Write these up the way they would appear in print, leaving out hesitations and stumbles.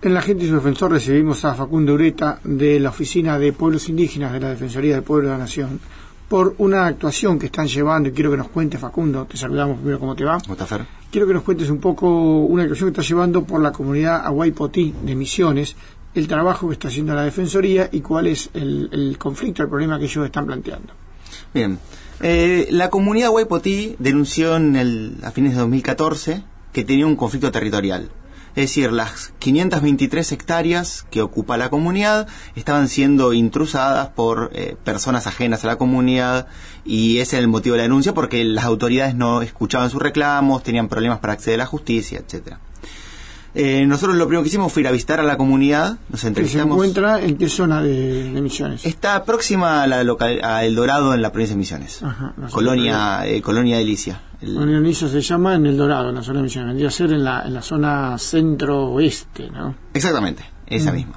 En La Gente y su Defensor recibimos a Facundo Ureta de la Oficina de Pueblos Indígenas de la Defensoría del Pueblo de la Nación por una actuación que están llevando, y quiero que nos cuentes, Facundo, te saludamos primero, ¿cómo te va? ¿Cómo está, Fer? Quiero que nos cuentes un poco una actuación que está llevando por la comunidad Aguaypotí de Misiones, el trabajo que está haciendo la Defensoría y cuál es el conflicto, el problema que ellos están planteando. Bien, la comunidad Aguaypotí denunció a fines de 2014 que tenía un conflicto territorial. Es decir, las 523 hectáreas que ocupa la comunidad estaban siendo intrusadas por personas ajenas a la comunidad, y ese es el motivo de la denuncia, porque las autoridades no escuchaban sus reclamos, tenían problemas para acceder a la justicia, etcétera. Nosotros lo primero que hicimos fue ir a visitar a la comunidad, nos entrevistamos. ¿Se encuentra en qué zona de Misiones? Está próxima a El Dorado, en la provincia de Misiones. Ajá, Colonia Delicia. Colonia Delicia se llama en El Dorado, en la zona de Misiones. Vendría a ser en la zona centro-oeste, ¿no? Exactamente, esa misma.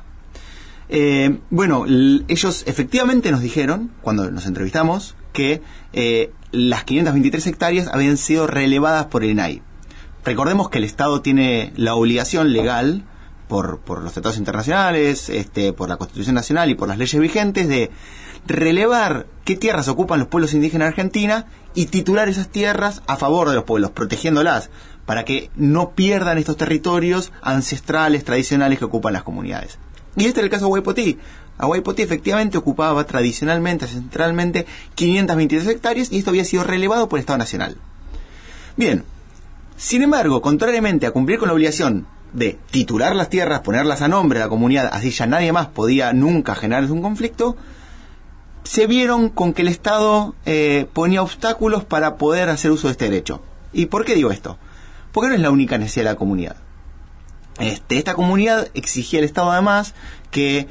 Ellos efectivamente nos dijeron, cuando nos entrevistamos, que las 523 hectáreas habían sido relevadas por el INAI. Recordemos que el Estado tiene la obligación legal, por los tratados internacionales, por la Constitución Nacional y por las leyes vigentes, de relevar qué tierras ocupan los pueblos indígenas de Argentina y titular esas tierras a favor de los pueblos, protegiéndolas, para que no pierdan estos territorios ancestrales, tradicionales que ocupan las comunidades. Y este es el caso de Aguaypotí. Aguaypotí efectivamente ocupaba tradicionalmente, ancestralmente, 523 hectáreas, y esto había sido relevado por el Estado Nacional. Bien. Sin embargo, contrariamente a cumplir con la obligación de titular las tierras, ponerlas a nombre de la comunidad, así ya nadie más podía nunca generarles un conflicto, se vieron con que el Estado ponía obstáculos para poder hacer uso de este derecho. ¿Y por qué digo esto? Porque no es la única necesidad de la comunidad. Esta comunidad exigía al Estado además que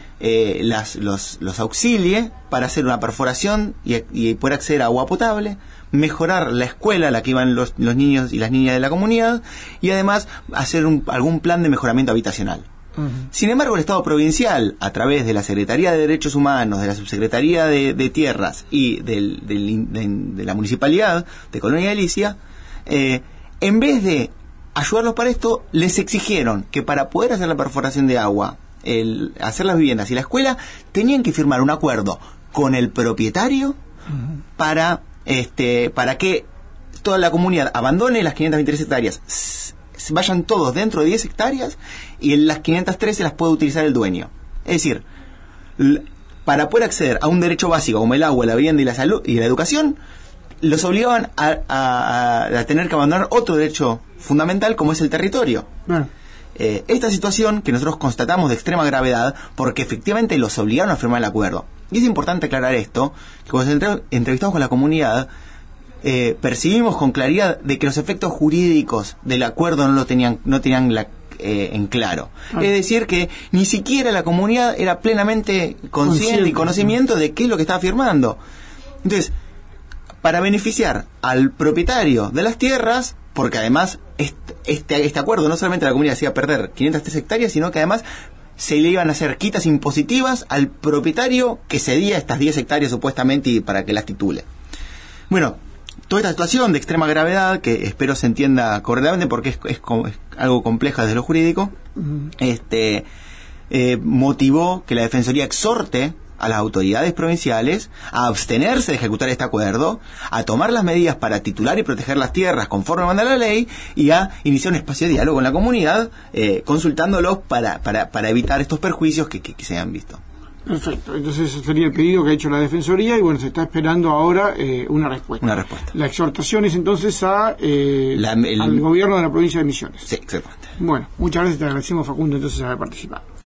los auxilie para hacer una perforación y poder acceder a agua potable, mejorar la escuela a la que iban los niños y las niñas de la comunidad, y además hacer algún plan de mejoramiento habitacional. Uh-huh. Sin embargo, el Estado provincial, a través de la Secretaría de Derechos Humanos, de la Subsecretaría de Tierras y de la Municipalidad de Colonia Delicia, en vez de ayudarlos para esto, les exigieron que para poder hacer la perforación de agua, hacer las viviendas y la escuela, tenían que firmar un acuerdo con el propietario uh-huh. para que toda la comunidad abandone las 523 hectáreas, vayan todos dentro de 10 hectáreas, y en las 513 las puede utilizar el dueño. Es decir, para poder acceder a un derecho básico como el agua, la vivienda y la salud y la educación, los obligaban a tener que abandonar otro derecho fundamental, como es el territorio. Bueno. Esta situación que nosotros constatamos de extrema gravedad, porque efectivamente los obligaron a firmar el acuerdo. Y es importante aclarar esto, que cuando entrevistamos con la comunidad, percibimos con claridad de que los efectos jurídicos del acuerdo no tenían en claro. Es decir, que ni siquiera la comunidad era plenamente consciente y conocimiento de qué es lo que estaba firmando. Entonces, para beneficiar al propietario de las tierras, porque además este acuerdo no solamente la comunidad se iba a perder 503 hectáreas, sino que además se le iban a hacer quitas impositivas al propietario que cedía estas 10 hectáreas supuestamente y para que las titule. Bueno, toda esta situación de extrema gravedad, que espero se entienda correctamente porque es algo compleja desde lo jurídico, motivó que la Defensoría exhorte a las autoridades provinciales a abstenerse de ejecutar este acuerdo, a tomar las medidas para titular y proteger las tierras conforme manda la ley, y a iniciar un espacio de diálogo con la comunidad, consultándolos para evitar estos perjuicios que se han visto. Perfecto, entonces ese sería el pedido que ha hecho la Defensoría, y bueno, se está esperando ahora una respuesta. La exhortación es entonces al gobierno de la provincia de Misiones. Sí, exactamente. Bueno, muchas gracias, te agradecemos, Facundo, entonces haber participado.